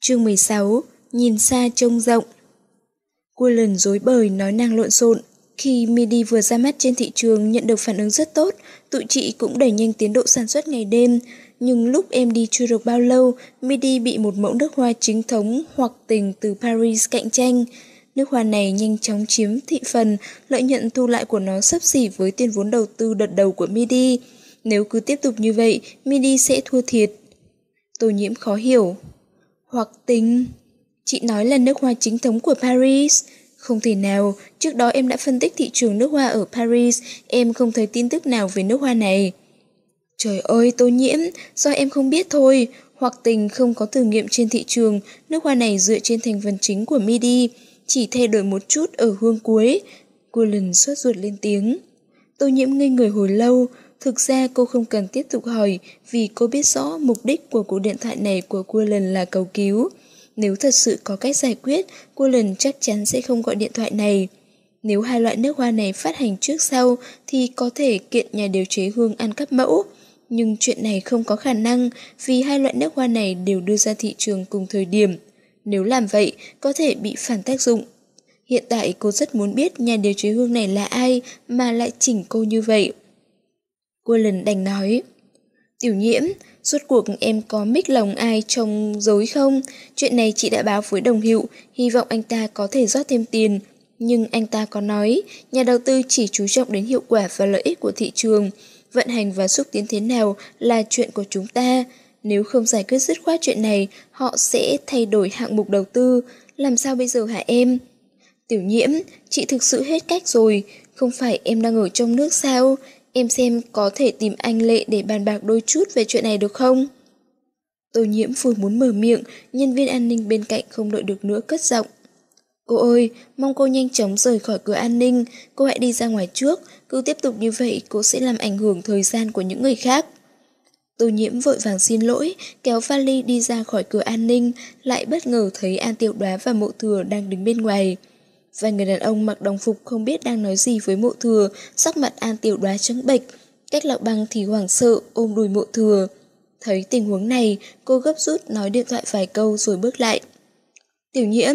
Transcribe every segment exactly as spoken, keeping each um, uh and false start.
Chương mười sáu, nhìn xa trông rộng. Cullen rối bời nói năng lộn xộn. Khi Midi vừa ra mắt trên thị trường nhận được phản ứng rất tốt, tụi chị cũng đẩy nhanh tiến độ sản xuất ngày đêm. Nhưng lúc em đi chưa được bao lâu, Midi bị một mẫu nước hoa chính thống hoặc tình từ Paris cạnh tranh. Nước hoa này nhanh chóng chiếm thị phần, lợi nhuận thu lại của nó xấp xỉ với tiền vốn đầu tư đợt đầu của Midi. Nếu cứ tiếp tục như vậy, Midi sẽ thua thiệt. Tô Nhiễm khó hiểu. Hoặc tình? Chị nói là nước hoa chính thống của Paris. Không thể nào, trước đó em đã phân tích thị trường nước hoa ở Paris, em không thấy tin tức nào về nước hoa này. Trời ơi, Tô Nhiễm, do em không biết thôi. Hoặc tình không có thử nghiệm trên thị trường, nước hoa này dựa trên thành phần chính của Midi, chỉ thay đổi một chút ở hương cuối. Cullen sốt ruột lên tiếng. Tô Nhiễm ngây người hồi lâu. Thực ra cô không cần tiếp tục hỏi vì cô biết rõ mục đích của cuộc điện thoại này của Cullen là cầu cứu. Nếu thật sự có cách giải quyết, Cullen chắc chắn sẽ không gọi điện thoại này. Nếu hai loại nước hoa này phát hành trước sau thì có thể kiện nhà điều chế hương ăn cắp mẫu. Nhưng chuyện này không có khả năng vì hai loại nước hoa này đều đưa ra thị trường cùng thời điểm. Nếu làm vậy, có thể bị phản tác dụng. Hiện tại cô rất muốn biết nhà điều chế hương này là ai mà lại chỉnh cô như vậy. Cullen đành nói. Tiểu Nhiễm, rốt cuộc em có mích lòng ai trong dối không? Chuyện này chị đã báo với đồng hiệu, hy vọng anh ta có thể rót thêm tiền. Nhưng anh ta có nói, nhà đầu tư chỉ chú trọng đến hiệu quả và lợi ích của thị trường. Vận hành và xúc tiến thế nào là chuyện của chúng ta. Nếu không giải quyết dứt khoát chuyện này, họ sẽ thay đổi hạng mục đầu tư. Làm sao bây giờ hả em? Tiểu Nhiễm, chị thực sự hết cách rồi. Không phải em đang ở trong nước sao? Em xem có thể tìm anh Lệ để bàn bạc đôi chút về chuyện này được không? Tô Nhiễm vừa muốn mở miệng, nhân viên an ninh bên cạnh không đợi được nữa cất giọng. Cô ơi, mong cô nhanh chóng rời khỏi cửa an ninh, cô hãy đi ra ngoài trước, cứ tiếp tục như vậy cô sẽ làm ảnh hưởng thời gian của những người khác. Tô Nhiễm vội vàng xin lỗi, kéo vali đi ra khỏi cửa an ninh, lại bất ngờ thấy An Tiểu Đoá và Mộ Thừa đang đứng bên ngoài. Vài người đàn ông mặc đồng phục không biết đang nói gì với Mộ Thừa, sắc mặt An Tiểu Đoá trắng bệch, Cách Lạc Băng thì hoảng sợ ôm đùi Mộ Thừa. Thấy tình huống này, cô gấp rút nói điện thoại vài câu rồi bước lại. Tiểu Nhiễm.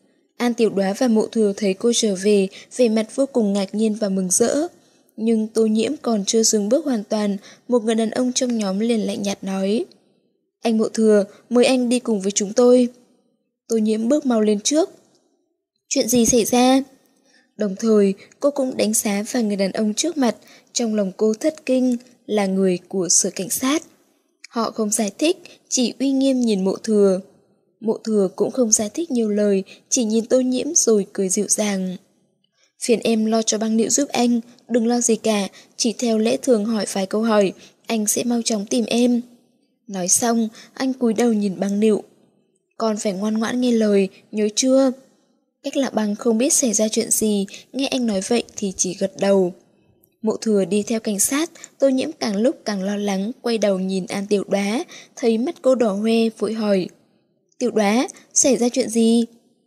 An Tiểu Đoá và Mộ Thừa thấy cô trở về, vẻ mặt vô cùng ngạc nhiên và mừng rỡ. Nhưng Tô Nhiễm còn chưa dừng bước hoàn toàn, một người đàn ông trong nhóm liền lạnh nhạt nói. Anh Mộ Thừa, mời anh đi cùng với chúng tôi. Tô Nhiễm bước mau lên trước. Chuyện gì xảy ra? Đồng thời, cô cũng đánh giá vài người đàn ông trước mặt, trong lòng cô thất kinh, là người của sở cảnh sát. Họ không giải thích, chỉ uy nghiêm nhìn Mộ Thừa. Mộ Thừa cũng không giải thích nhiều lời, chỉ nhìn Tô Nhiễm rồi cười dịu dàng. Phiền em lo cho Băng Nịu giúp anh, đừng lo gì cả, chỉ theo lẽ thường hỏi vài câu hỏi, anh sẽ mau chóng tìm em. Nói xong, anh cúi đầu nhìn Băng Nịu. Con phải ngoan ngoãn nghe lời, nhớ chưa? Cách Lạc Băng không biết xảy ra chuyện gì, nghe anh nói vậy thì chỉ gật đầu. Mộ Thừa đi theo cảnh sát, Tô Nhiễm càng lúc càng lo lắng, quay đầu nhìn An Tiểu Đoá, thấy mắt cô đỏ hoe, vội hỏi. Tiểu Đoá, xảy ra chuyện gì?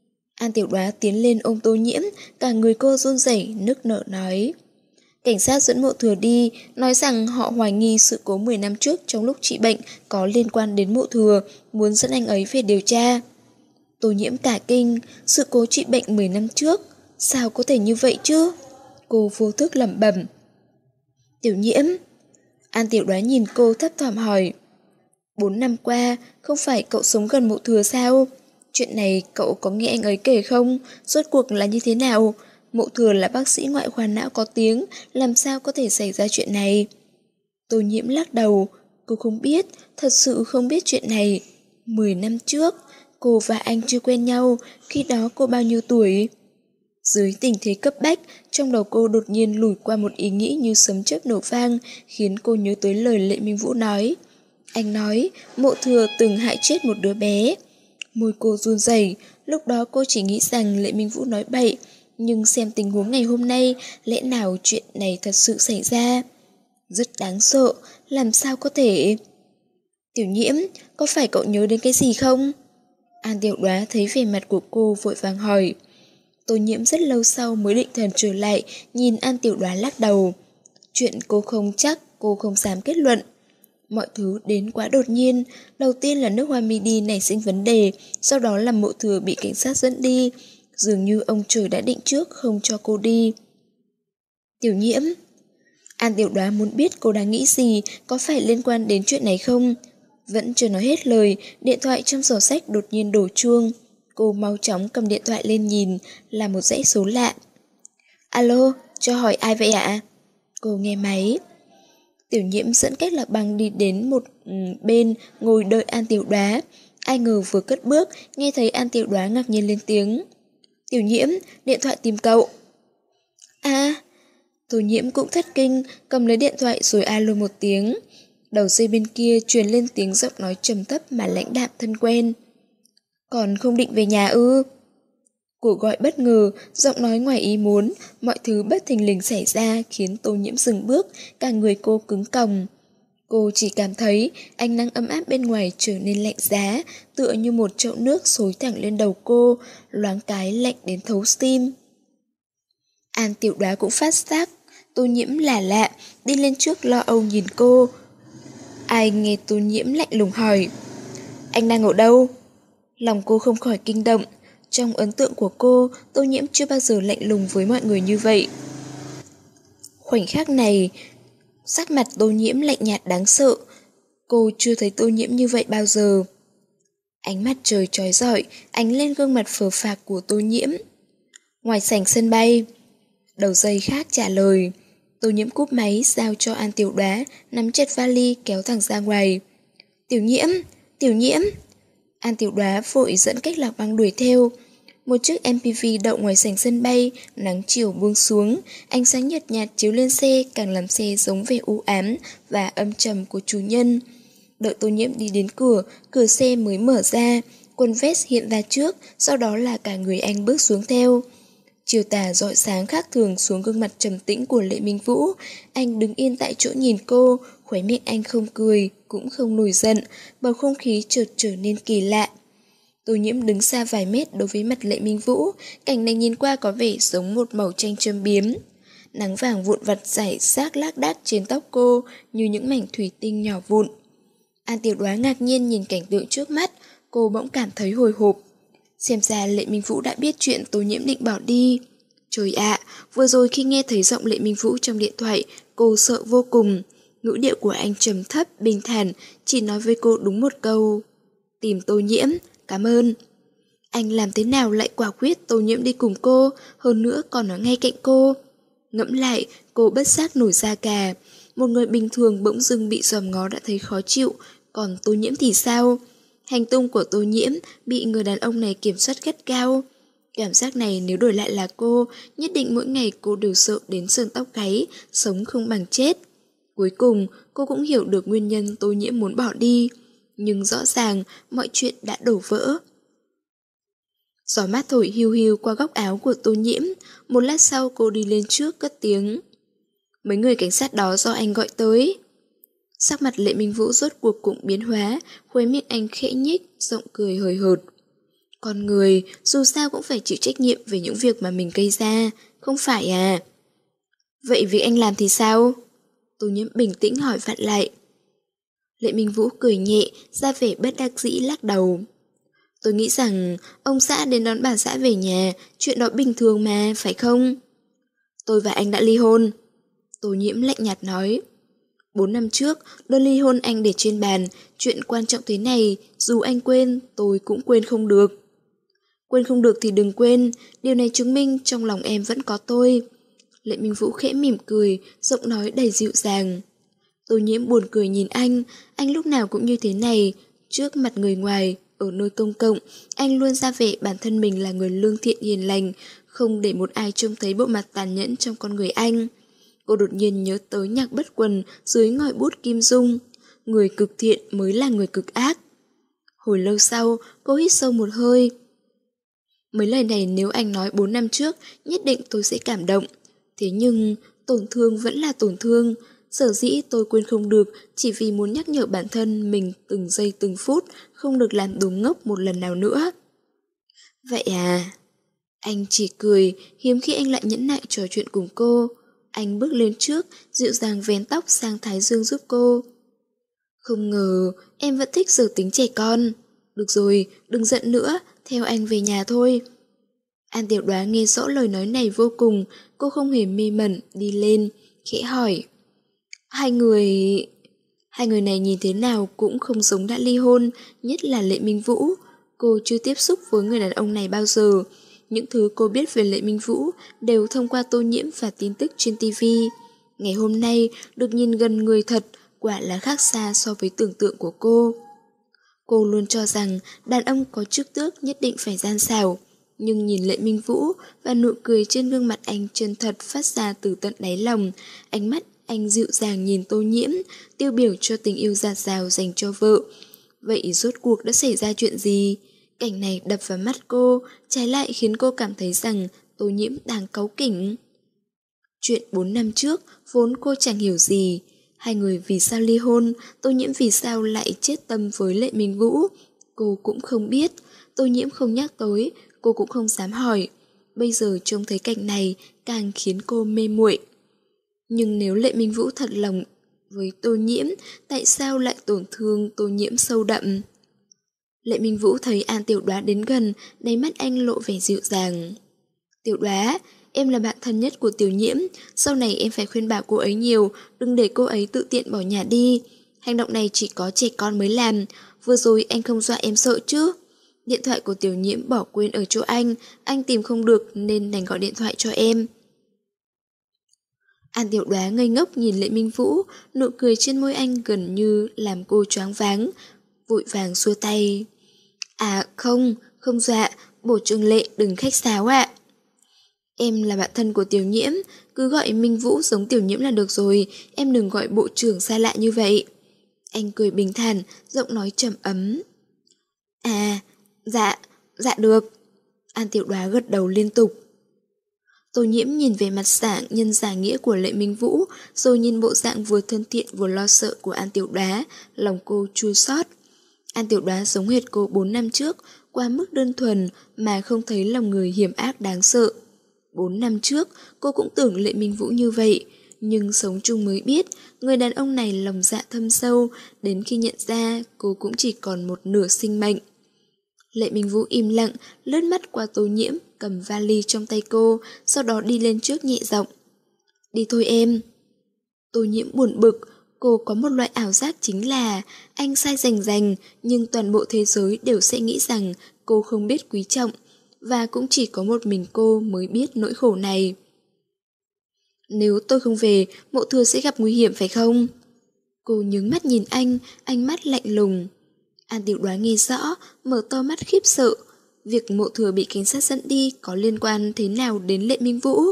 An Tiểu Đoá tiến lên ôm Tô Nhiễm, cả người cô run rẩy nức nở nói. Cảnh sát dẫn Mộ Thừa đi, nói rằng họ hoài nghi sự cố mười năm trước trong lúc trị bệnh có liên quan đến Mộ Thừa, muốn dẫn anh ấy về điều tra. Tô Nhiễm cả kinh, sự cố trị bệnh mười năm trước, sao có thể như vậy chứ? Cô vô thức lẩm bẩm. Tiểu Nhiễm. An Tiểu Đoá nhìn cô thấp thỏm hỏi. Bốn năm qua, không phải cậu sống gần Mộ Thừa sao? Chuyện này cậu có nghe anh ấy kể không? Rốt cuộc là như thế nào? Mộ Thừa là bác sĩ ngoại khoa não có tiếng, làm sao có thể xảy ra chuyện này? Tô Nhiễm lắc đầu, cô không biết, thật sự không biết chuyện này. Mười năm trước, cô và anh chưa quen nhau, khi đó cô bao nhiêu tuổi? Dưới tình thế cấp bách, trong đầu cô đột nhiên lùi qua một ý nghĩ như sấm chớp nổ vang, khiến cô nhớ tới lời Lệ Minh Vũ nói. Anh nói, Mộ Thừa từng hại chết một đứa bé. Môi cô run rẩy, lúc đó cô chỉ nghĩ rằng Lệ Minh Vũ nói bậy, nhưng xem tình huống ngày hôm nay, lẽ nào chuyện này thật sự xảy ra? Rất đáng sợ, làm sao có thể? Tiểu Nhiễm, có phải cậu nhớ đến cái gì không? An Tiểu Đoá thấy vẻ mặt của cô vội vàng hỏi. Tô Nhiễm rất lâu sau mới định thần trở lại, nhìn An Tiểu Đoá lắc đầu. Chuyện cô không chắc, cô không dám kết luận. Mọi thứ đến quá đột nhiên, đầu tiên là nước hoa midi nảy sinh vấn đề, sau đó là Mộ Thừa bị cảnh sát dẫn đi. Dường như ông trời đã định trước không cho cô đi. Tiểu Nhiễm. An Tiểu Đoá muốn biết cô đang nghĩ gì, có phải liên quan đến chuyện này không? Vẫn chưa nói hết lời, điện thoại trong giỏ sách đột nhiên đổ chuông. Cô mau chóng cầm điện thoại lên nhìn, là một dãy số lạ. Alo, cho hỏi ai vậy ạ? Cô nghe máy. Tiểu Nhiễm dẫn Cách Lạc Băng đi đến một ừ, bên ngồi đợi An Tiểu Đoá. Ai ngờ vừa cất bước, nghe thấy An Tiểu Đoá ngạc nhiên lên tiếng. Tiểu Nhiễm, điện thoại tìm cậu. À, Tô Nhiễm cũng thất kinh, cầm lấy điện thoại rồi alo một tiếng. Đầu dây bên kia truyền lên tiếng giọng nói trầm thấp mà lãnh đạm thân quen. Còn không định về nhà ư? Cuộc gọi bất ngờ, giọng nói ngoài ý muốn, mọi thứ bất thình lình xảy ra khiến Tô Nhiễm dừng bước, cả người cô cứng còng. Cô chỉ cảm thấy ánh nắng ấm áp bên ngoài trở nên lạnh giá, tựa như một chậu nước xối thẳng lên đầu cô, loáng cái lạnh đến thấu tim. An Tiểu Đoá cũng phát giác, Tô Nhiễm là lạ, đi lên trước lo âu nhìn cô. Ai nghe Tô Nhiễm lạnh lùng hỏi, anh đang ở đâu? Lòng cô không khỏi kinh động. Trong ấn tượng của cô, Tô Nhiễm chưa bao giờ lạnh lùng với mọi người như vậy. Khoảnh khắc này, sắc mặt Tô Nhiễm lạnh nhạt đáng sợ. Cô chưa thấy Tô Nhiễm như vậy bao giờ. Ánh mặt trời chói rọi ánh lên gương mặt phờ phạc của Tô Nhiễm. Ngoài sảnh sân bay, đầu dây khác trả lời. Tô Nhiễm cúp máy giao cho An Tiểu Đoá, nắm chặt vali kéo thẳng ra ngoài. Tiểu Nhiễm, Tiểu Nhiễm. An Tiểu Đoá vội dẫn Cách Lạc Băng đuổi theo. Một chiếc em pê vê đậu ngoài sảnh sân bay, nắng chiều buông xuống, ánh sáng nhợt nhạt chiếu lên xe càng làm xe giống vẻ u ám và âm trầm của chủ nhân. Đợi Tô Nhiễm đi đến cửa, cửa xe mới mở ra, quần vest hiện ra trước, sau đó là cả người anh bước xuống theo. Chiều tà rọi sáng khác thường xuống gương mặt trầm tĩnh của Lệ Minh Vũ. Anh đứng yên tại chỗ nhìn cô, khóe miệng anh không cười, cũng không nổi giận, bầu không khí chợt trở nên kỳ lạ. Tô Nhiễm đứng xa vài mét đối với mặt Lệ Minh Vũ, cảnh này nhìn qua có vẻ giống một màu tranh châm biếm. Nắng vàng vụn vặt rải rác lác đác trên tóc cô như những mảnh thủy tinh nhỏ vụn. An Tiểu Đoá ngạc nhiên nhìn cảnh tượng trước mắt, cô bỗng cảm thấy hồi hộp. Xem ra Lệ Minh Vũ đã biết chuyện Tô Nhiễm định bỏ đi. Trời ạ, vừa rồi khi nghe thấy giọng Lệ Minh Vũ trong điện thoại, cô sợ vô cùng. Ngữ điệu của anh trầm thấp, bình thản, chỉ nói với cô đúng một câu. Tìm Tô Nhiễm, cảm ơn. Anh làm thế nào lại quả quyết Tô Nhiễm đi cùng cô, hơn nữa còn ở ngay cạnh cô. Ngẫm lại, cô bất giác nổi da gà. Một người bình thường bỗng dưng bị dòm ngó đã thấy khó chịu, còn Tô Nhiễm thì sao? Hành tung của Tô Nhiễm bị người đàn ông này kiểm soát gắt gao. Cảm giác này nếu đổi lại là cô, nhất định mỗi ngày cô đều sợ đến sờn tóc gáy, sống không bằng chết. Cuối cùng, cô cũng hiểu được nguyên nhân Tô Nhiễm muốn bỏ đi. Nhưng rõ ràng, mọi chuyện đã đổ vỡ. Gió mát thổi hiu hiu qua góc áo của Tô Nhiễm. Một lát sau cô đi lên trước cất tiếng. Mấy người cảnh sát đó do anh gọi tới. Sắc mặt Lệ Minh Vũ rốt cuộc cũng biến hóa, khóe miệng anh khẽ nhích, giọng cười hời hợt. Con người, dù sao cũng phải chịu trách nhiệm về những việc mà mình gây ra, không phải à? Vậy việc anh làm thì sao? Tô Nhiễm bình tĩnh hỏi vặn lại. Lệ Minh Vũ cười nhẹ, ra vẻ bất đắc dĩ lắc đầu. Tôi nghĩ rằng ông xã đến đón bà xã về nhà, chuyện đó bình thường mà, phải không? Tôi và anh đã ly hôn. Tô Nhiễm lạnh nhạt nói. Bốn năm trước, đơn ly hôn anh để trên bàn, chuyện quan trọng thế này, dù anh quên, tôi cũng quên không được. Quên không được thì đừng quên, điều này chứng minh trong lòng em vẫn có tôi. Lệ Minh Vũ khẽ mỉm cười, giọng nói đầy dịu dàng. Tô Nhiễm buồn cười nhìn anh, anh lúc nào cũng như thế này, trước mặt người ngoài, ở nơi công cộng, anh luôn ra vẻ bản thân mình là người lương thiện hiền lành, không để một ai trông thấy bộ mặt tàn nhẫn trong con người anh. Cô đột nhiên nhớ tới Nhạc Bất Quần dưới ngòi bút Kim Dung. Người cực thiện mới là người cực ác. Hồi lâu sau, cô hít sâu một hơi. Mấy lời này nếu anh nói bốn năm trước, nhất định tôi sẽ cảm động. Thế nhưng, tổn thương vẫn là tổn thương. Sở dĩ tôi quên không được chỉ vì muốn nhắc nhở bản thân mình từng giây từng phút không được làm đồ ngốc một lần nào nữa. Vậy à? Anh chỉ cười, hiếm khi anh lại nhẫn nại trò chuyện cùng cô. Anh bước lên trước, dịu dàng vén tóc sang thái dương giúp cô. Không ngờ, em vẫn thích giờ tính trẻ con. Được rồi, đừng giận nữa, theo anh về nhà thôi. An Tiểu Đoá nghe rõ lời nói này vô cùng, cô không hề mê mẩn, đi lên, khẽ hỏi. Hai người... Hai người này nhìn thế nào cũng không giống đã ly hôn, nhất là Lệ Minh Vũ. Cô chưa tiếp xúc với người đàn ông này bao giờ. Những thứ cô biết về Lệ Minh Vũ đều thông qua Tô Nhiễm và tin tức trên ti vi. Ngày hôm nay được nhìn gần người thật, quả là khác xa so với tưởng tượng của cô. Cô luôn cho rằng đàn ông có chức tước nhất định phải gian xảo. Nhưng nhìn Lệ Minh Vũ và nụ cười trên gương mặt anh chân thật phát ra từ tận đáy lòng, ánh mắt anh dịu dàng nhìn Tô Nhiễm, tiêu biểu cho tình yêu dạt dào dành cho vợ. Vậy rốt cuộc đã xảy ra chuyện gì? Cảnh này đập vào mắt cô, trái lại khiến cô cảm thấy rằng Tô Nhiễm đang cáu kỉnh. Chuyện bốn năm trước, vốn cô chẳng hiểu gì. Hai người vì sao ly hôn, Tô Nhiễm vì sao lại chết tâm với Lệ Minh Vũ. Cô cũng không biết, Tô Nhiễm không nhắc tới, cô cũng không dám hỏi. Bây giờ trông thấy cảnh này càng khiến cô mê muội. Nhưng nếu Lệ Minh Vũ thật lòng với Tô Nhiễm, tại sao lại tổn thương Tô Nhiễm sâu đậm? Lệ Minh Vũ thấy An Tiểu Đoá đến gần, đáy mắt anh lộ vẻ dịu dàng. Tiểu Đoá, em là bạn thân nhất của Tiểu Nhiễm, sau này em phải khuyên bảo cô ấy nhiều, đừng để cô ấy tự tiện bỏ nhà đi. Hành động này chỉ có trẻ con mới làm, vừa rồi anh không dọa em sợ chứ? Điện thoại của Tiểu Nhiễm bỏ quên ở chỗ anh, anh tìm không được nên đành gọi điện thoại cho em. An Tiểu Đoá ngây ngốc nhìn Lệ Minh Vũ, nụ cười trên môi anh gần như làm cô choáng váng, vội vàng xua tay. À không, không dọa, bổ trưởng Lệ đừng khách sáo ạ. Em là bạn thân của Tiểu Nhiễm, cứ gọi Minh Vũ giống Tiểu Nhiễm là được rồi, em đừng gọi bộ trưởng xa lạ như vậy. Anh cười bình thản, giọng nói trầm ấm. À, dạ, dạ được. An Tiểu Đoá gật đầu liên tục. Tô Nhiễm nhìn về mặt dạng nhân giả nghĩa của Lệ Minh Vũ, rồi nhìn bộ dạng vừa thân thiện vừa lo sợ của An Tiểu Đoá, lòng cô chua xót. An Tiểu Đoá giống hệt cô bốn năm trước, quá mức đơn thuần mà không thấy lòng người hiểm ác đáng sợ. Bốn năm trước, cô cũng tưởng Lệ Minh Vũ như vậy, nhưng sống chung mới biết, người đàn ông này lòng dạ thâm sâu, đến khi nhận ra cô cũng chỉ còn một nửa sinh mệnh. Lệ Minh Vũ im lặng, lướt mắt qua Tô Nhiễm, cầm vali trong tay cô, sau đó đi lên trước nhẹ giọng. Đi thôi em. Tô Nhiễm buồn bực, cô có một loại ảo giác chính là anh sai rành rành, nhưng toàn bộ thế giới đều sẽ nghĩ rằng cô không biết quý trọng, và cũng chỉ có một mình cô mới biết nỗi khổ này. Nếu tôi không về, Mộ Thừa sẽ gặp nguy hiểm phải không? Cô nhướng mắt nhìn anh, ánh mắt lạnh lùng. An Tiểu Đoá nghe rõ, mở to mắt khiếp sợ. Việc Mộ Thừa bị cảnh sát dẫn đi có liên quan thế nào đến Lệ Minh Vũ?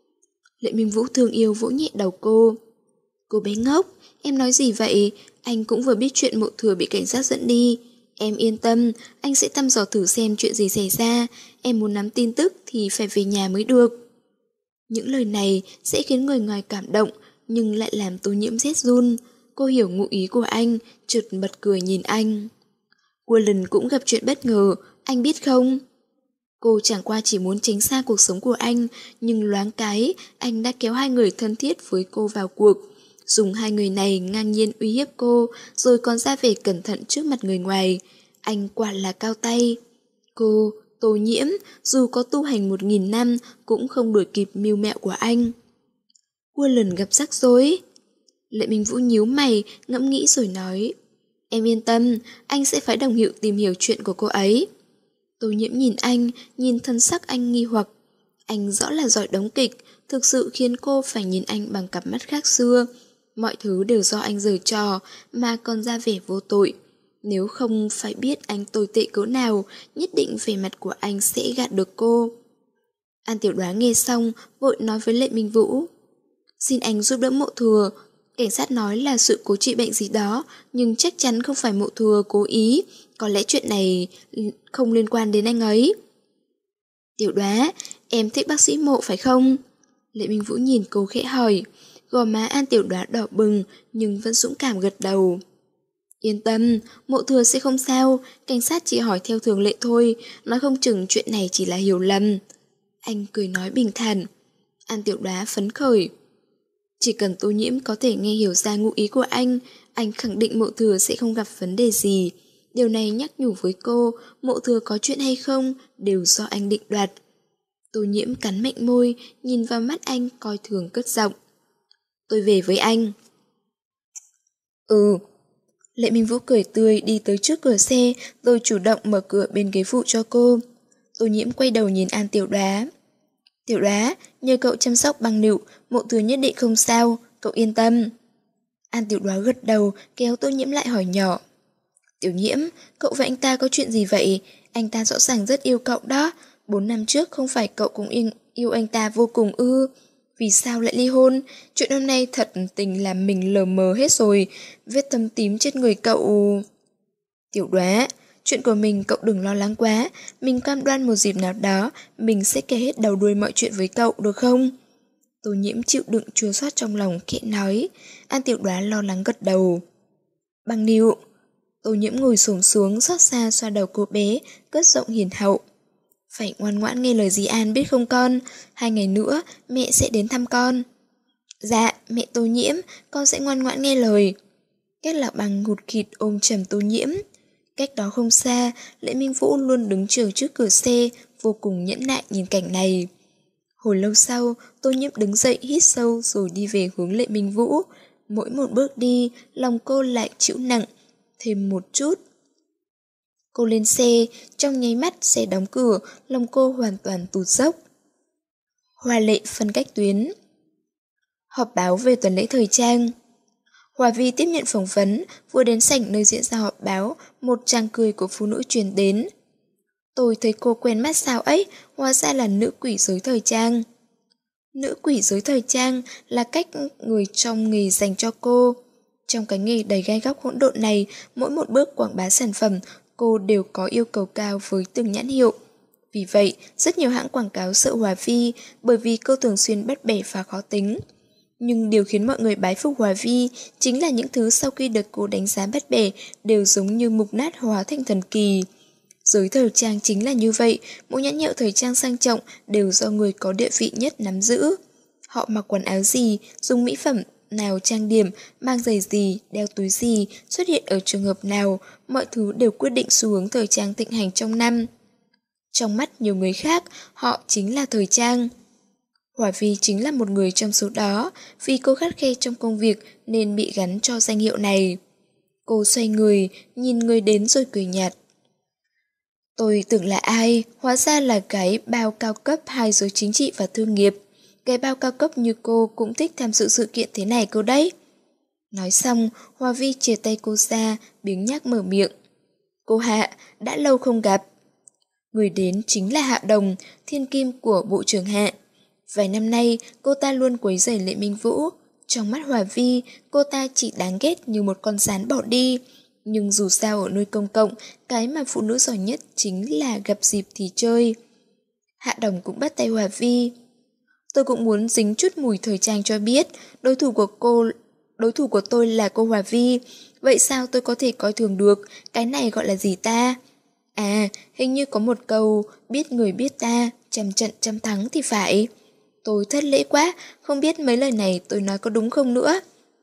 Lệ Minh Vũ thương yêu vỗ nhẹ đầu cô. Cô bé ngốc, em nói gì vậy? Anh cũng vừa biết chuyện Mộ Thừa bị cảnh sát dẫn đi. Em yên tâm, anh sẽ thăm dò thử xem chuyện gì xảy ra. Em muốn nắm tin tức thì phải về nhà mới được. Những lời này sẽ khiến người ngoài cảm động, nhưng lại làm Tô Nhiễm rét run. Cô hiểu ngụ ý của anh, chợt bật cười nhìn anh. Quillen cũng gặp chuyện bất ngờ, anh biết không? Cô chẳng qua chỉ muốn tránh xa cuộc sống của anh, nhưng loáng cái, anh đã kéo hai người thân thiết với cô vào cuộc. Dùng hai người này ngang nhiên uy hiếp cô, rồi còn ra vẻ cẩn thận trước mặt người ngoài. Anh quả là cao tay. Cô, Tô Nhiễm, dù có tu hành một nghìn năm, cũng không đuổi kịp mưu mẹo của anh. Quillen gặp rắc rối. Lệ Minh Vũ nhíu mày, ngẫm nghĩ rồi nói. Em yên tâm, anh sẽ phái đồng hiệu tìm hiểu chuyện của cô ấy. Tô Nhiễm nhìn anh, nhìn thân sắc anh nghi hoặc. Anh rõ là giỏi đóng kịch, thực sự khiến cô phải nhìn anh bằng cặp mắt khác xưa. Mọi thứ đều do anh giở trò, mà còn ra vẻ vô tội. Nếu không phải biết anh tồi tệ cỡ nào, nhất định vẻ mặt của anh sẽ gạt được cô. An Tiểu Đoá nghe xong, vội nói với Lệ Minh Vũ. Xin anh giúp đỡ Mộ Thừa. Cảnh sát nói là sự cố trị bệnh gì đó, nhưng chắc chắn không phải Mộ Thừa cố ý. Có lẽ chuyện này không liên quan đến anh ấy. Tiểu Đoá, em thích bác sĩ Mộ phải không? Lệ Minh Vũ nhìn cô khẽ hỏi. Gò má An Tiểu Đoá đỏ bừng, nhưng vẫn dũng cảm gật đầu. Yên tâm, Mộ Thừa sẽ không sao, cảnh sát chỉ hỏi theo thường lệ thôi, nói không chừng chuyện này chỉ là hiểu lầm. Anh cười nói bình thản. An Tiểu Đoá phấn khởi. Chỉ cần Tô Nhiễm có thể nghe hiểu ra ngụ ý của anh, Anh khẳng định Mộ Thừa sẽ không gặp vấn đề gì. Điều này nhắc nhủ với cô, Mộ Thừa có chuyện hay không đều do anh định đoạt. Tô Nhiễm cắn mạnh môi, nhìn vào mắt anh coi thường cất giọng. Tôi về với anh. Ừ. Lệ Minh Vũ cười tươi đi tới trước cửa xe, rồi chủ động mở cửa bên ghế phụ cho cô. Tô Nhiễm quay đầu nhìn An Tiểu Đoá. Tiểu Đoá, nhờ cậu chăm sóc Băng Nịu, Mộ Thừa nhất định không sao, cậu yên tâm. An Tiểu Đoá gật đầu, kéo Tô Nhiễm lại hỏi nhỏ. Tiểu Nhiễm, cậu và anh ta có chuyện gì vậy? Anh ta rõ ràng rất yêu cậu đó. Bốn năm trước không phải cậu cũng yêu, yêu anh ta vô cùng ư? Vì sao lại ly hôn? Chuyện hôm nay thật tình làm mình lờ mờ hết rồi. Vết thâm tím trên người cậu... Tiểu Đoá, chuyện của mình cậu đừng lo lắng quá. Mình cam đoan một dịp nào đó mình sẽ kể hết đầu đuôi mọi chuyện với cậu, được không? Tô Nhiễm chịu đựng chua xót trong lòng khẽ nói. An Tiểu Đoá lo lắng gật đầu. Băng Nịu. Tô Nhiễm ngồi xổm xuống xót xa xoa đầu cô bé, cất giọng hiền hậu. Phải ngoan ngoãn nghe lời dì An biết không con? Hai ngày nữa mẹ sẽ đến thăm con. Dạ, mẹ Tô Nhiễm, con sẽ ngoan ngoãn nghe lời. Cách Lạc Bằng hụt khịt ôm chầm Tô Nhiễm. Cách đó không xa, Lệ Minh Vũ luôn đứng chờ trước cửa xe, vô cùng nhẫn nại nhìn cảnh này. Hồi lâu sau, Tô Nhiễm đứng dậy hít sâu rồi đi về hướng Lệ Minh Vũ. Mỗi một bước đi, lòng cô lại chịu nặng, thêm một chút. Cô lên xe, trong nháy mắt xe đóng cửa, lòng cô hoàn toàn tụt dốc. Hoa Lệ phân cách tuyến. Họp báo về tuần lễ thời trang. Hòa Vi tiếp nhận phỏng vấn, vừa đến sảnh nơi diễn ra họp báo, một tràng cười của phụ nữ truyền đến. Tôi thấy cô quen mắt sao ấy, hóa ra là nữ quỷ giới thời trang. Nữ quỷ giới thời trang là cách người trong nghề dành cho cô. Trong cái nghề đầy gai góc hỗn độn này, mỗi một bước quảng bá sản phẩm, cô đều có yêu cầu cao với từng nhãn hiệu. Vì vậy, rất nhiều hãng quảng cáo sợ Hòa Vi bởi vì cô thường xuyên bắt bẻ và khó tính. Nhưng điều khiến mọi người bái phục Hòa Vi chính là những thứ sau khi được cô đánh giá bắt bẻ đều giống như mục nát hóa thành thần kỳ. Giới thời trang chính là như vậy, mỗi nhãn hiệu thời trang sang trọng đều do người có địa vị nhất nắm giữ. Họ mặc quần áo gì, dùng mỹ phẩm nào trang điểm, mang giày gì, đeo túi gì, xuất hiện ở trường hợp nào, mọi thứ đều quyết định xu hướng thời trang thịnh hành trong năm. Trong mắt nhiều người khác, họ chính là thời trang. Hòa Vi chính là một người trong số đó, vì cô khắt khe trong công việc nên bị gắn cho danh hiệu này. Cô xoay người, nhìn người đến rồi cười nhạt. Tôi tưởng là ai, hóa ra là cái bao cao cấp hai giới chính trị và thương nghiệp. Cái bao cao cấp như cô cũng thích tham dự sự kiện thế này cô đấy. Nói xong, Hòa Vi chia tay cô ra, biếng nhác mở miệng. Cô Hạ, đã lâu không gặp. Người đến chính là Hạ Đồng, thiên kim của Bộ trưởng Hạ. Vài năm nay, cô ta luôn quấy rầy Lệ Minh Vũ. Trong mắt Hòa Vi, cô ta chỉ đáng ghét như một con rán bỏ đi. Nhưng dù sao ở nơi công cộng, cái mà phụ nữ giỏi nhất chính là gặp dịp thì chơi. Hạ Đồng cũng bắt tay Hòa Vi. Tôi cũng muốn dính chút mùi thời trang cho biết, đối thủ của cô, đối thủ của tôi là cô Hòa Vi. Vậy sao tôi có thể coi thường được, cái này gọi là gì ta? À, hình như có một câu, biết người biết ta, trăm trận trăm thắng thì phải. Tôi thất lễ quá, không biết mấy lời này tôi nói có đúng không nữa.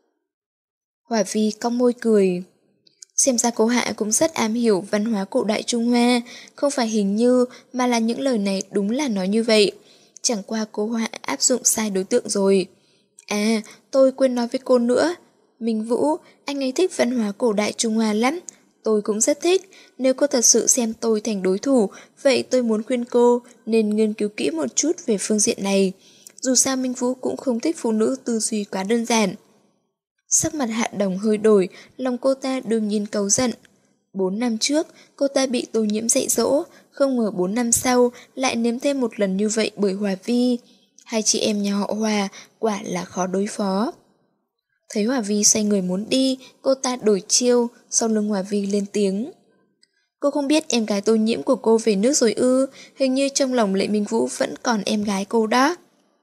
Hòa Vi cong môi cười. Xem ra cô Hạ cũng rất am hiểu văn hóa cổ đại Trung Hoa, không phải hình như mà là những lời này đúng là nói như vậy. Chẳng qua cô Hạ áp dụng sai đối tượng rồi. À, tôi quên nói với cô nữa. Minh Vũ, anh ấy thích văn hóa cổ đại Trung Hoa lắm. Tôi cũng rất thích. Nếu cô thật sự xem tôi thành đối thủ, vậy tôi muốn khuyên cô nên nghiên cứu kỹ một chút về phương diện này. Dù sao Minh Vũ cũng không thích phụ nữ tư duy quá đơn giản. Sắc mặt Hạ Đồng hơi đổi, lòng cô ta đương nhiên cáu giận. Bốn năm trước, cô ta bị Tô Nhiễm dạy dỗ, không ngờ bốn năm sau lại nếm thêm một lần như vậy bởi Hòa Vi. Hai chị em nhà họ Hòa quả là khó đối phó. Thấy Hòa Vi xoay người muốn đi, cô ta đổi chiêu, sau lưng Hòa Vi lên tiếng. Cô không biết em gái Tô Nhiễm của cô về nước rồi ư, hình như trong lòng Lệ Minh Vũ vẫn còn em gái cô đó.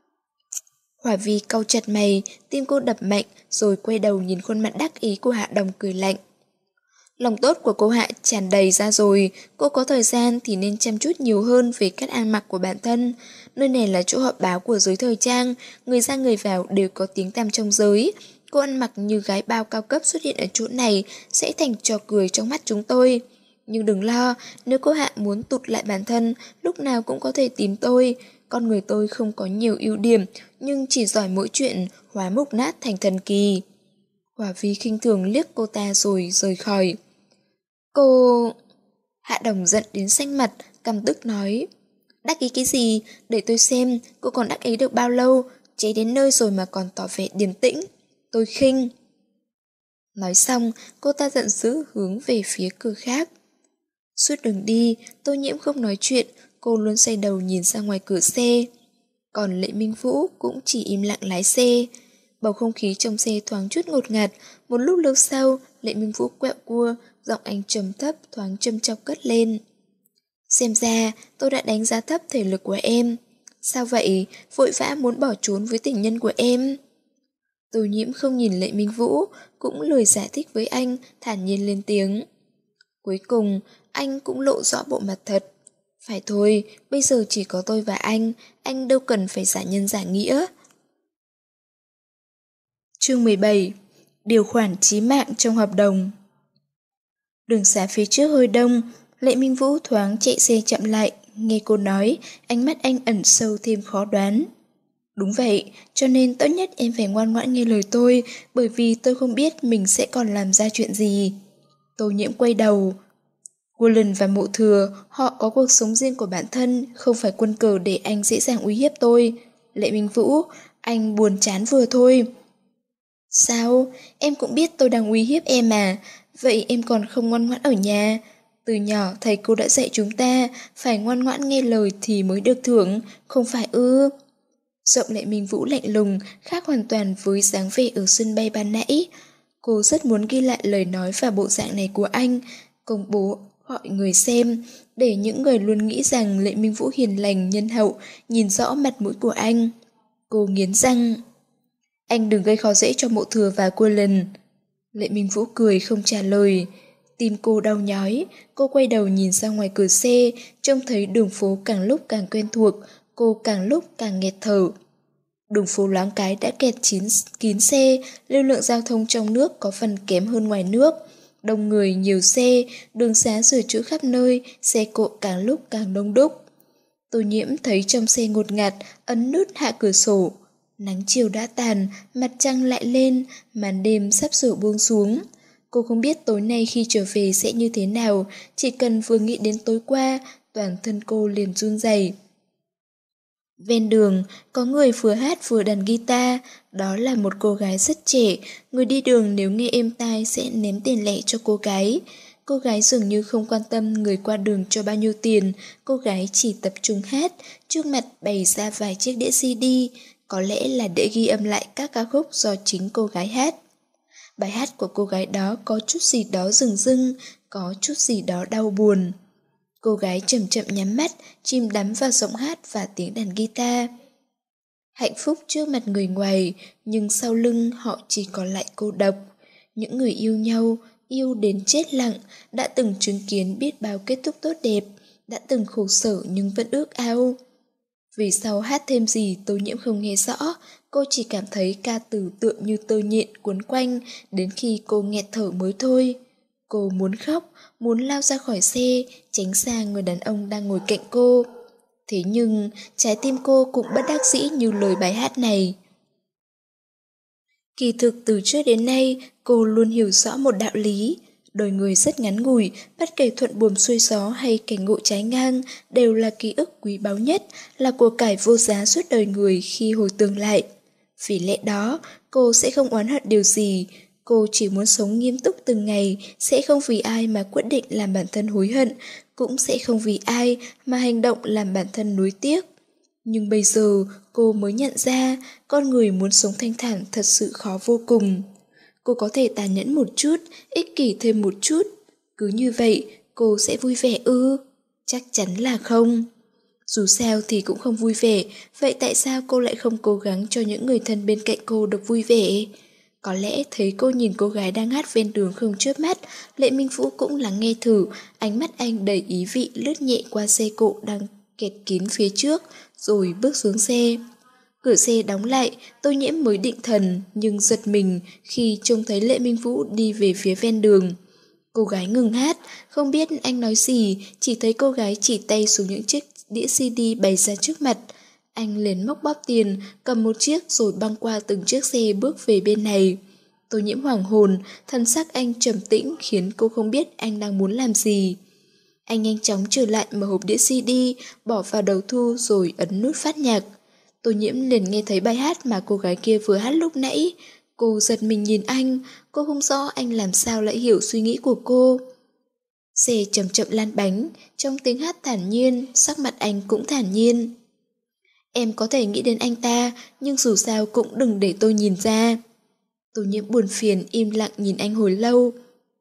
Hòa Vi cau chặt mày, tim cô đập mạnh, rồi quay đầu nhìn khuôn mặt đắc ý của Hạ Đồng cười lạnh. Lòng tốt của cô Hạ tràn đầy ra rồi, cô có thời gian thì nên chăm chút nhiều hơn về cách ăn mặc của bản thân. Nơi này là chỗ họp báo của giới thời trang, người ra người vào đều có tiếng tăm trong giới. Cô ăn mặc như gái bao cao cấp xuất hiện ở chỗ này sẽ thành trò cười trong mắt chúng tôi. Nhưng đừng lo, nếu cô Hạ muốn tụt lại bản thân, lúc nào cũng có thể tìm tôi. Con người tôi không có nhiều ưu điểm, nhưng chỉ giỏi mỗi chuyện hóa mục nát thành thần kỳ. Hòa Vi khinh thường liếc cô ta rồi rời khỏi. Cô... Hạ Đồng giận đến xanh mặt, căm tức nói. Đắc ý cái gì? Để tôi xem, cô còn đắc ý được bao lâu? Cháy đến nơi rồi mà còn tỏ vẻ điềm tĩnh. Tôi khinh. Nói xong, cô ta giận dữ hướng về phía cửa khác. Suốt đường đi, Tô Nhiễm không nói chuyện, cô luôn xoay đầu nhìn ra ngoài cửa xe. Còn Lệ Minh Vũ cũng chỉ im lặng lái xe. Bầu không khí trong xe thoáng chút ngột ngạt, một lúc lâu sau, Lệ Minh Vũ quẹo cua, giọng anh trầm thấp thoáng châm chọc cất lên. Xem ra, tôi đã đánh giá thấp thể lực của em. Sao vậy, vội vã muốn bỏ trốn với tình nhân của em? Tô Nhiễm không nhìn Lệ Minh Vũ, cũng lười giải thích với anh, thản nhiên lên tiếng. Cuối cùng, anh cũng lộ rõ bộ mặt thật. Phải thôi, bây giờ chỉ có tôi và anh, anh đâu cần phải giả nhân giả nghĩa. Chương mười bảy. Điều khoản chí mạng trong hợp đồng. Đường xá phía trước hơi đông, Lệ Minh Vũ thoáng chạy xe chậm lại, nghe cô nói, ánh mắt anh ẩn sâu thêm khó đoán. Đúng vậy, cho nên tốt nhất em phải ngoan ngoãn nghe lời tôi, bởi vì tôi không biết mình sẽ còn làm ra chuyện gì. Tô Nhiễm quay đầu. Cullen và Mộ Thừa, họ có cuộc sống riêng của bản thân, không phải quân cờ để anh dễ dàng uy hiếp tôi. Lệ Minh Vũ, anh buồn chán vừa thôi. Sao? Em cũng biết tôi đang uy hiếp em mà, vậy em còn không ngoan ngoãn ở nhà. Từ nhỏ thầy cô đã dạy chúng ta, phải ngoan ngoãn nghe lời thì mới được thưởng, không phải ư? Giọng Lệ Minh Vũ lạnh lùng, khác hoàn toàn với dáng vẻ ở sân bay ban nãy. Cô rất muốn ghi lại lời nói và bộ dạng này của anh, công bố mọi người xem, để những người luôn nghĩ rằng Lệ Minh Vũ hiền lành, nhân hậu, nhìn rõ mặt mũi của anh. Cô nghiến răng. Anh đừng gây khó dễ cho Mộ Thừa và Cullen. Lệ Minh Vũ cười không trả lời. Tim cô đau nhói, cô quay đầu nhìn ra ngoài cửa xe, trông thấy đường phố càng lúc càng quen thuộc, cô càng lúc càng nghẹt thở. Đường phố loáng cái đã kẹt chín, kín xe, lưu lượng giao thông trong nước có phần kém hơn ngoài nước. Đông người, nhiều xe, đường xá sửa chữa khắp nơi, xe cộ càng lúc càng đông đúc. Tô Nhiễm thấy trong xe ngột ngạt, ấn nút hạ cửa sổ. Nắng chiều đã tàn, mặt trăng lại lên, màn đêm sắp sửa buông xuống. Cô không biết tối nay khi trở về sẽ như thế nào, chỉ cần vừa nghĩ đến tối qua, toàn thân cô liền run rẩy. Ven đường, có người vừa hát vừa đàn guitar, đó là một cô gái rất trẻ, người đi đường nếu nghe êm tai sẽ ném tiền lẻ cho cô gái. Cô gái dường như không quan tâm người qua đường cho bao nhiêu tiền, cô gái chỉ tập trung hát, trước mặt bày ra vài chiếc đĩa xê đê, có lẽ là để ghi âm lại các ca khúc do chính cô gái hát. Bài hát của cô gái đó có chút gì đó rừng rưng, có chút gì đó đau buồn. Cô gái chậm chậm nhắm mắt, chìm đắm vào giọng hát và tiếng đàn guitar. Hạnh phúc trước mặt người ngoài, nhưng sau lưng họ chỉ còn lại cô độc. Những người yêu nhau, yêu đến chết lặng, đã từng chứng kiến biết bao kết thúc tốt đẹp, đã từng khổ sở nhưng vẫn ước ao. Vì sau hát thêm gì Tô Nhiễm không nghe rõ, cô chỉ cảm thấy ca từ tượng như tơ nhện cuốn quanh đến khi cô nghẹt thở mới thôi. Cô muốn khóc, muốn lao ra khỏi xe, tránh xa người đàn ông đang ngồi cạnh cô. Thế nhưng, trái tim cô cũng bất đắc dĩ như lời bài hát này. Kỳ thực từ trước đến nay, cô luôn hiểu rõ một đạo lý. Đời người rất ngắn ngủi, bất kể thuận buồm xuôi gió hay cảnh ngộ trái ngang, đều là ký ức quý báu nhất, là của cải vô giá suốt đời người khi hồi tưởng lại. Vì lẽ đó, cô sẽ không oán hận điều gì. Cô chỉ muốn sống nghiêm túc từng ngày, sẽ không vì ai mà quyết định làm bản thân hối hận, cũng sẽ không vì ai mà hành động làm bản thân nuối tiếc. Nhưng bây giờ, cô mới nhận ra, con người muốn sống thanh thản thật sự khó vô cùng. Cô có thể tàn nhẫn một chút, ích kỷ thêm một chút. Cứ như vậy, cô sẽ vui vẻ ư? Chắc chắn là không. Dù sao thì cũng không vui vẻ, vậy tại sao cô lại không cố gắng cho những người thân bên cạnh cô được vui vẻ? Có lẽ thấy cô nhìn cô gái đang hát ven đường không chớp mắt, Lệ Minh Vũ cũng lắng nghe thử, ánh mắt anh đầy ý vị lướt nhẹ qua xe cộ đang kẹt kín phía trước, rồi bước xuống xe. Cửa xe đóng lại, Tô Nhiễm mới định thần nhưng giật mình khi trông thấy Lệ Minh Vũ đi về phía ven đường. Cô gái ngừng hát, không biết anh nói gì, chỉ thấy cô gái chỉ tay xuống những chiếc đĩa xê đê bày ra trước mặt. Anh liền móc bóp tiền, cầm một chiếc rồi băng qua từng chiếc xe bước về bên này. Tô Nhiễm hoảng hồn, thân sắc anh trầm tĩnh khiến cô không biết anh đang muốn làm gì. Anh nhanh chóng trở lại mở hộp đĩa xê đê, bỏ vào đầu thu rồi ấn nút phát nhạc. Tô Nhiễm liền nghe thấy bài hát mà cô gái kia vừa hát lúc nãy. Cô giật mình nhìn anh, cô không rõ anh làm sao lại hiểu suy nghĩ của cô. Xe chậm chậm lăn bánh, trong tiếng hát thản nhiên, sắc mặt anh cũng thản nhiên. Em có thể nghĩ đến anh ta, nhưng dù sao cũng đừng để tôi nhìn ra. Tô Nhiễm buồn phiền im lặng nhìn anh hồi lâu.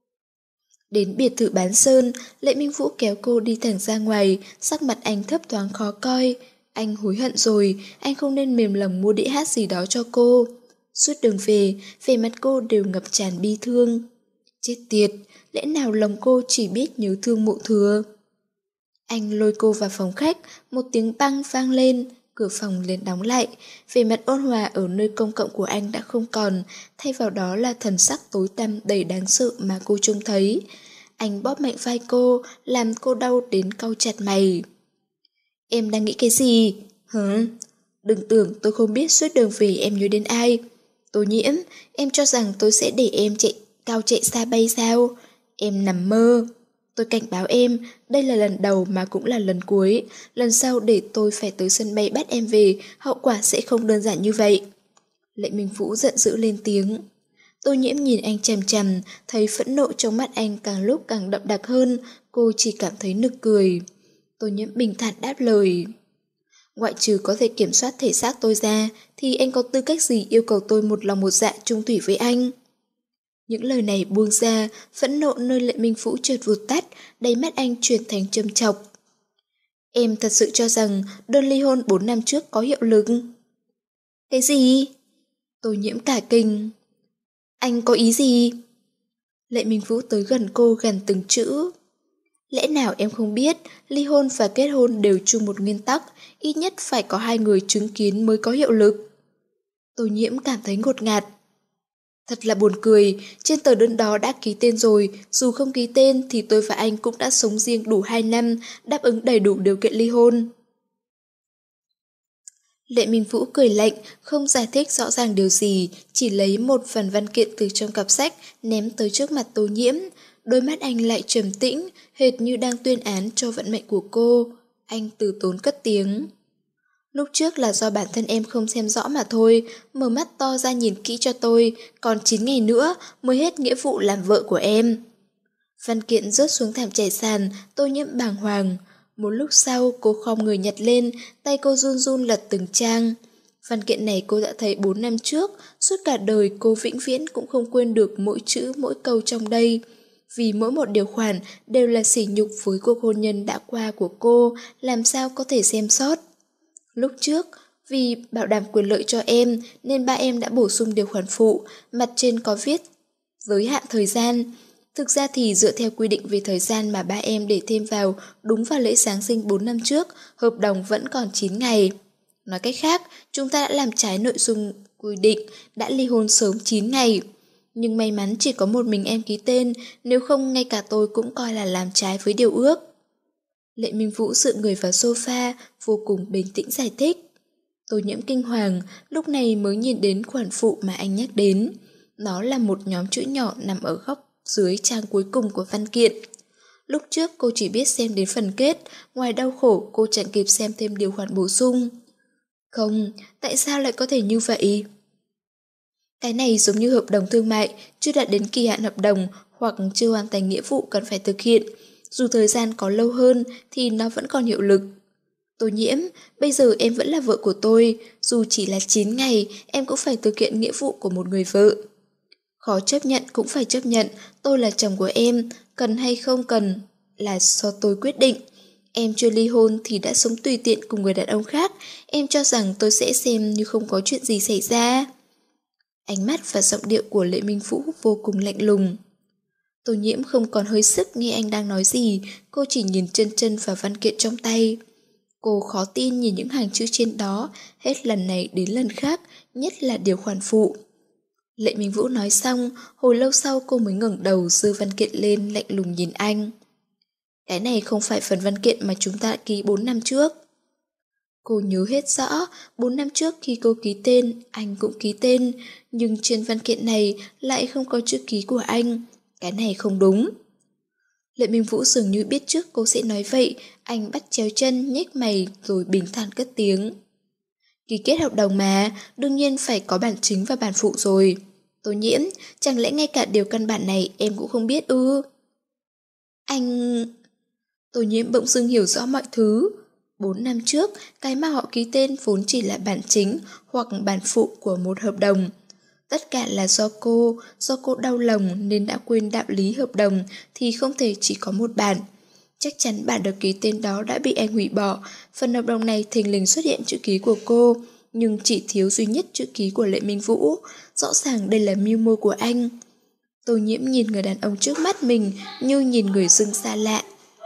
Đến biệt thự Bán Sơn, Lệ Minh Vũ kéo cô đi thẳng ra ngoài, sắc mặt anh thấp thoáng khó coi. Anh hối hận rồi, anh không nên mềm lòng mua đĩa hát gì đó cho cô. Suốt đường về, vẻ mặt cô đều ngập tràn bi thương. Chết tiệt, lẽ nào lòng cô chỉ biết nhớ thương Mộ Thừa? Anh lôi cô vào phòng khách, một tiếng băng vang lên, cửa phòng liền đóng lại. Vẻ mặt ôn hòa ở nơi công cộng của anh đã không còn, thay vào đó là thần sắc tối tăm đầy đáng sợ mà cô trông thấy. Anh bóp mạnh vai cô, làm cô đau đến cau chặt mày. Em đang nghĩ cái gì? Hả? Đừng tưởng tôi không biết suốt đường về em nhớ đến ai. Tô Nhiễm, em cho rằng tôi sẽ để em chạy cao chạy xa bay sao? Em nằm mơ. Tôi cảnh báo em, đây là lần đầu mà cũng là lần cuối. Lần sau để tôi phải tới sân bay bắt em về, hậu quả sẽ không đơn giản như vậy. Lệ Minh Vũ giận dữ lên tiếng. Tô Nhiễm nhìn anh chằm chằm, thấy phẫn nộ trong mắt anh càng lúc càng đậm đặc hơn, cô chỉ cảm thấy nực cười. Tô Nhiễm bình thản đáp lời. Ngoại trừ có thể kiểm soát thể xác tôi ra, thì anh có tư cách gì yêu cầu tôi một lòng một dạ chung thủy với anh? Những lời này buông ra, phẫn nộ nơi Lệ Minh Vũ chợt vụt tắt, đáy mắt anh chuyển thành châm chọc. Em thật sự cho rằng đơn ly hôn bốn năm trước có hiệu lực? Cái gì? Tô Nhiễm cả kinh. Anh có ý gì? Lệ Minh Vũ tới gần cô gần từng chữ. Lẽ nào em không biết, ly hôn và kết hôn đều chung một nguyên tắc, ít nhất phải có hai người chứng kiến mới có hiệu lực. Tô Nhiễm cảm thấy ngột ngạt. Thật là buồn cười, trên tờ đơn đó đã ký tên rồi, dù không ký tên thì tôi và anh cũng đã sống riêng đủ hai năm, đáp ứng đầy đủ điều kiện ly hôn. Lệ Minh Vũ cười lạnh, không giải thích rõ ràng điều gì, chỉ lấy một phần văn kiện từ trong cặp sách, ném tới trước mặt Tô Nhiễm. Đôi mắt anh lại trầm tĩnh, hệt như đang tuyên án cho vận mệnh của cô. Anh từ tốn cất tiếng. Lúc trước là do bản thân em không xem rõ mà thôi, mở mắt to ra nhìn kỹ cho tôi, còn chín ngày nữa mới hết nghĩa vụ làm vợ của em. Văn kiện rớt xuống thảm trải sàn, Tô Nhiễm bàng hoàng. Một lúc sau cô khom người nhặt lên, tay cô run run lật từng trang. Văn kiện này cô đã thấy bốn năm trước, suốt cả đời cô vĩnh viễn cũng không quên được mỗi chữ mỗi câu trong đây. Vì mỗi một điều khoản đều là sỉ nhục với cuộc hôn nhân đã qua của cô, làm sao có thể xem sót. Lúc trước, vì bảo đảm quyền lợi cho em nên ba em đã bổ sung điều khoản phụ, mặt trên có viết giới hạn thời gian. Thực ra thì dựa theo quy định về thời gian mà ba em để thêm vào đúng vào lễ Giáng sinh bốn năm trước, hợp đồng vẫn còn chín ngày. Nói cách khác, chúng ta đã làm trái nội dung quy định, đã ly hôn sớm chín ngày. Nhưng may mắn chỉ có một mình em ký tên, nếu không ngay cả tôi cũng coi là làm trái với điều ước. Lệ Minh Vũ dựa người vào sofa, vô cùng bình tĩnh giải thích. Tô Nhiễm kinh hoàng, lúc này mới nhìn đến khoản phụ mà anh nhắc đến. Nó là một nhóm chữ nhỏ nằm ở góc dưới trang cuối cùng của văn kiện. Lúc trước cô chỉ biết xem đến phần kết, ngoài đau khổ cô chẳng kịp xem thêm điều khoản bổ sung. Không, tại sao lại có thể như vậy? Cái này giống như hợp đồng thương mại, chưa đạt đến kỳ hạn hợp đồng hoặc chưa hoàn thành nghĩa vụ cần phải thực hiện. Dù thời gian có lâu hơn thì nó vẫn còn hiệu lực. Tô Nhiễm, bây giờ em vẫn là vợ của tôi, dù chỉ là chín ngày em cũng phải thực hiện nghĩa vụ của một người vợ. Khó chấp nhận cũng phải chấp nhận, tôi là chồng của em, cần hay không cần là do tôi quyết định. Em chưa ly hôn thì đã sống tùy tiện cùng người đàn ông khác, em cho rằng tôi sẽ xem như không có chuyện gì xảy ra. Ánh mắt và giọng điệu của Lệ Minh Vũ vô cùng lạnh lùng. Tô Nhiễm không còn hơi sức nghe anh đang nói gì, cô chỉ nhìn chân chân vào văn kiện trong tay. Cô khó tin nhìn những hàng chữ trên đó, hết lần này đến lần khác, nhất là điều khoản phụ. Lệ Minh Vũ nói xong, hồi lâu sau cô mới ngẩng đầu giơ văn kiện lên lạnh lùng nhìn anh. Cái này không phải phần văn kiện mà chúng ta đã ký bốn năm trước. Cô nhớ hết rõ, bốn năm trước khi cô ký tên, anh cũng ký tên, nhưng trên văn kiện này lại không có chữ ký của anh. Cái này không đúng. Lệ Minh Vũ dường như biết trước cô sẽ nói vậy, anh bắt chéo chân, nhếch mày rồi bình thản cất tiếng. Ký kết hợp đồng mà, đương nhiên phải có bản chính và bản phụ rồi. Tô Nhiễm, chẳng lẽ ngay cả điều căn bản này em cũng không biết ư? Anh... Tô Nhiễm bỗng dưng hiểu rõ mọi thứ. Bốn năm trước, cái mà họ ký tên vốn chỉ là bản chính hoặc bản phụ của một hợp đồng. Tất cả là do cô, do cô đau lòng nên đã quên đạo lý hợp đồng thì không thể chỉ có một bản. Chắc chắn bản được ký tên đó đã bị anh hủy bỏ, phần hợp đồng này thình lình xuất hiện chữ ký của cô, nhưng chỉ thiếu duy nhất chữ ký của Lệ Minh Vũ. Rõ ràng đây là mưu mô của anh. Tô Nhiễm nhìn người đàn ông trước mắt mình như nhìn người dưng xa lạ.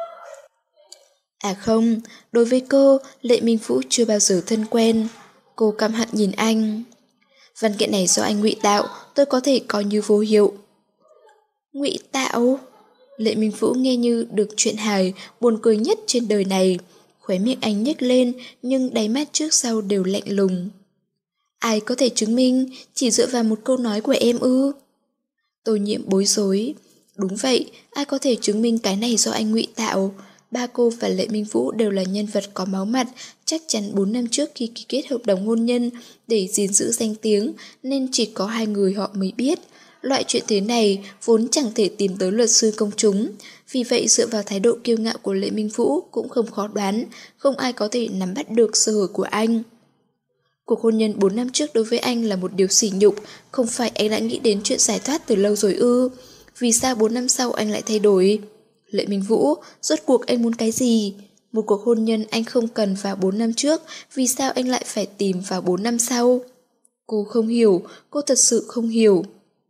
À không, đối với cô, Lệ Minh Vũ chưa bao giờ thân quen. Cô căm hận nhìn anh. Văn kiện này do anh ngụy tạo, tôi có thể coi như vô hiệu. Ngụy tạo? Lệ Minh Vũ nghe như được chuyện hài, buồn cười nhất trên đời này. Khóe miệng anh nhếch lên, nhưng đáy mắt trước sau đều lạnh lùng. Ai có thể chứng minh, chỉ dựa vào một câu nói của em ư? Tô Nhiễm bối rối. Đúng vậy, ai có thể chứng minh cái này do anh ngụy tạo? Ba cô và Lệ Minh Vũ đều là nhân vật có máu mặt, chắc chắn bốn năm trước khi ký kết hợp đồng hôn nhân để gìn giữ danh tiếng nên chỉ có hai người họ mới biết. Loại chuyện thế này vốn chẳng thể tìm tới luật sư công chúng, vì vậy dựa vào thái độ kiêu ngạo của Lệ Minh Vũ cũng không khó đoán, không ai có thể nắm bắt được sơ hở của anh. Cuộc hôn nhân bốn năm trước đối với anh là một điều sỉ nhục, không phải anh đã nghĩ đến chuyện giải thoát từ lâu rồi ư? Vì sao bốn năm sau anh lại thay đổi? Lệ Minh Vũ, rốt cuộc anh muốn cái gì? Một cuộc hôn nhân anh không cần vào bốn năm trước, vì sao anh lại phải tìm vào bốn năm sau? Cô không hiểu, cô thật sự không hiểu.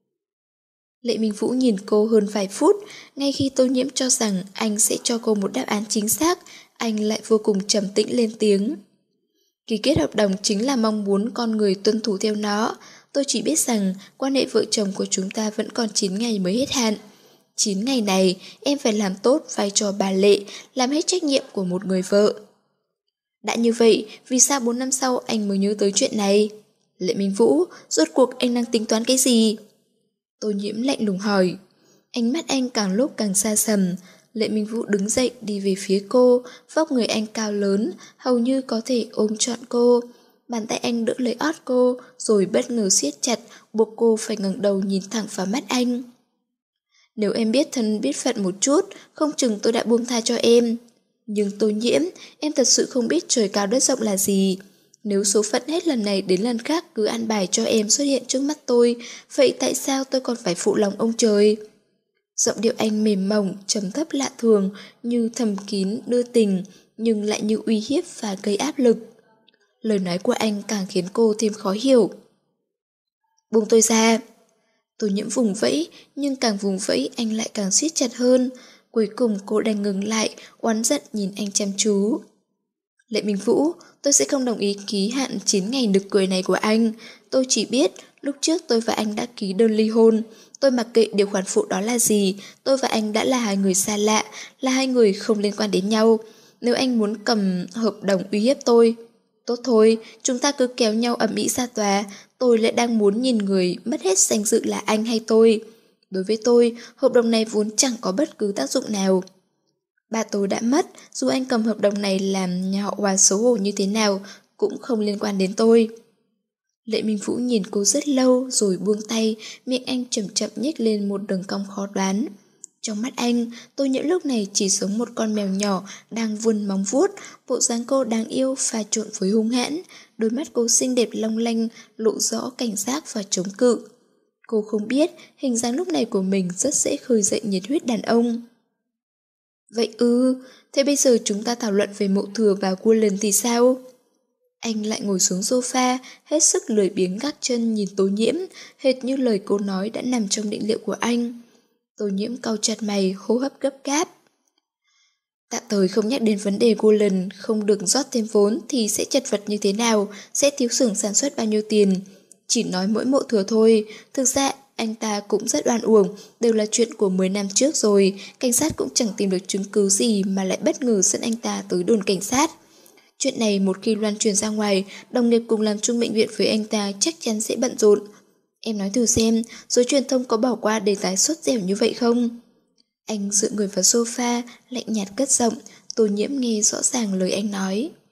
Lệ Minh Vũ nhìn cô hơn vài phút, ngay khi Tô Nhiễm cho rằng anh sẽ cho cô một đáp án chính xác, anh lại vô cùng trầm tĩnh lên tiếng. Ký kết hợp đồng chính là mong muốn con người tuân thủ theo nó. Tôi chỉ biết rằng quan hệ vợ chồng của chúng ta vẫn còn chín ngày mới hết hạn. chín ngày này, em phải làm tốt vai trò bà Lệ, làm hết trách nhiệm của một người vợ. Đã như vậy, vì sao bốn năm sau anh mới nhớ tới chuyện này? Lệ Minh Vũ, rốt cuộc anh đang tính toán cái gì? Tô Nhiễm lạnh lùng hỏi. Ánh mắt anh càng lúc càng xa sầm. Lệ Minh Vũ đứng dậy đi về phía cô, vóc người anh cao lớn, hầu như có thể ôm trọn cô. Bàn tay anh đỡ lấy ót cô, rồi bất ngờ siết chặt, buộc cô phải ngẩng đầu nhìn thẳng vào mắt anh. Nếu em biết thân biết phận một chút, không chừng tôi đã buông tha cho em. Nhưng Tô Nhiễm, em thật sự không biết trời cao đất rộng là gì. Nếu số phận hết lần này đến lần khác cứ an bài cho em xuất hiện trước mắt tôi, vậy tại sao tôi còn phải phụ lòng ông trời? Giọng điệu anh mềm mỏng, trầm thấp lạ thường, như thầm kín, đưa tình, nhưng lại như uy hiếp và gây áp lực. Lời nói của anh càng khiến cô thêm khó hiểu. Buông tôi ra. Tô Nhiễm vùng vẫy, nhưng càng vùng vẫy anh lại càng siết chặt hơn. Cuối cùng cô đành ngừng lại, oán giận nhìn anh chăm chú. Lệ Minh Vũ, tôi sẽ không đồng ý ký hạn chín ngày nực cười này của anh. Tôi chỉ biết, lúc trước tôi và anh đã ký đơn ly hôn. Tôi mặc kệ điều khoản phụ đó là gì, tôi và anh đã là hai người xa lạ, là hai người không liên quan đến nhau. Nếu anh muốn cầm hợp đồng uy hiếp tôi, tốt thôi, chúng ta cứ kéo nhau ầm ĩ ra tòa, tôi lại đang muốn nhìn người mất hết danh dự là anh hay tôi. Đối với tôi, hợp đồng này vốn chẳng có bất cứ tác dụng nào. Ba tôi đã mất, dù anh cầm hợp đồng này làm nhà họ Hòa xấu hổ như thế nào, cũng không liên quan đến tôi. Lệ Minh Vũ nhìn cô rất lâu rồi buông tay, miệng anh chậm chậm nhếch lên một đường cong khó đoán. Trong mắt anh, Tô Nhiễm lúc này chỉ giống một con mèo nhỏ đang vươn móng vuốt, bộ dáng cô đáng yêu pha trộn với hung hãn, đôi mắt cô xinh đẹp long lanh, lộ rõ cảnh giác và chống cự. Cô không biết hình dáng lúc này của mình rất dễ khơi dậy nhiệt huyết đàn ông. Vậy ư, thế bây giờ chúng ta thảo luận về Mộ Thừa và Cullen thì sao? Anh lại ngồi xuống sofa, hết sức lười biếng gác chân nhìn Tô Nhiễm, hệt như lời cô nói đã nằm trong định liệu của anh. Tô Nhiễm cau chặt mày, hô hấp gấp gáp. Tạm thời không nhắc đến vấn đề Golan không được rót thêm vốn thì sẽ chật vật như thế nào, sẽ thiếu xưởng sản xuất bao nhiêu tiền. Chỉ nói mỗi mộ thừa thôi, thực ra anh ta cũng rất oan uổng, đều là chuyện của mười năm trước rồi, cảnh sát cũng chẳng tìm được chứng cứ gì mà lại bất ngờ dẫn anh ta tới đồn cảnh sát. Chuyện này một khi loan truyền ra ngoài, đồng nghiệp cùng làm chung bệnh viện với anh ta chắc chắn sẽ bận rộn. Em nói thử xem, giới truyền thông có bỏ qua đề tài sốt dẻo như vậy không? Anh dựa người vào sofa, lạnh nhạt cất giọng, Tô Nhiễm nghe rõ ràng lời anh nói.